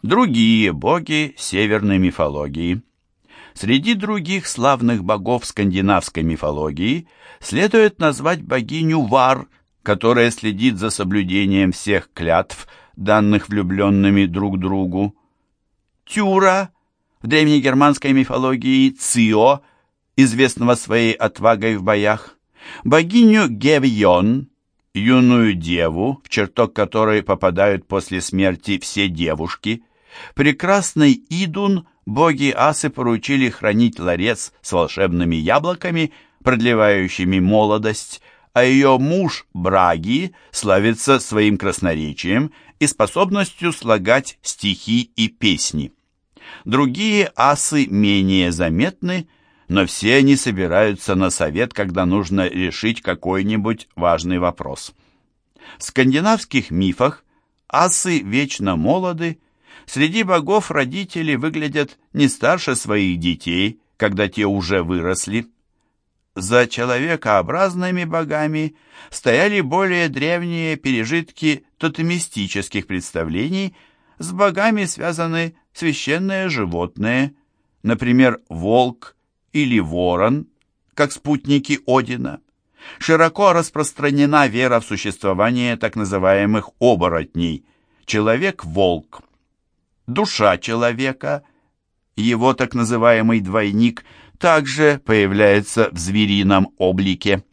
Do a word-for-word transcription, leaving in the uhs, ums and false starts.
Другие боги северной мифологии. Среди других славных богов скандинавской мифологии следует назвать богиню Вар, которая следит за соблюдением всех клятв, данных влюбленными друг другу. Тюра, в древнегерманской мифологии Цио, известного своей отвагой в боях, богиню Гевьон, юную деву, в чертог которой попадают после смерти все девушки, прекрасный Идун, боги асы поручили хранить ларец с волшебными яблоками, продлевающими молодость, а ее муж Браги славится своим красноречием и способностью слагать стихи и песни. Другие асы менее заметны, но все они собираются на совет, когда нужно решить какой-нибудь важный вопрос. В скандинавских мифах асы вечно молоды, среди богов родители выглядят не старше своих детей, когда те уже выросли. За человекообразными богами стояли более древние пережитки тотемистических представлений, с богами связаны священные животные, например, волк или ворон, как спутники Одина. Широко распространена вера в существование так называемых оборотней, человек-волк. Душа человека, его так называемый двойник, также появляется в зверином облике.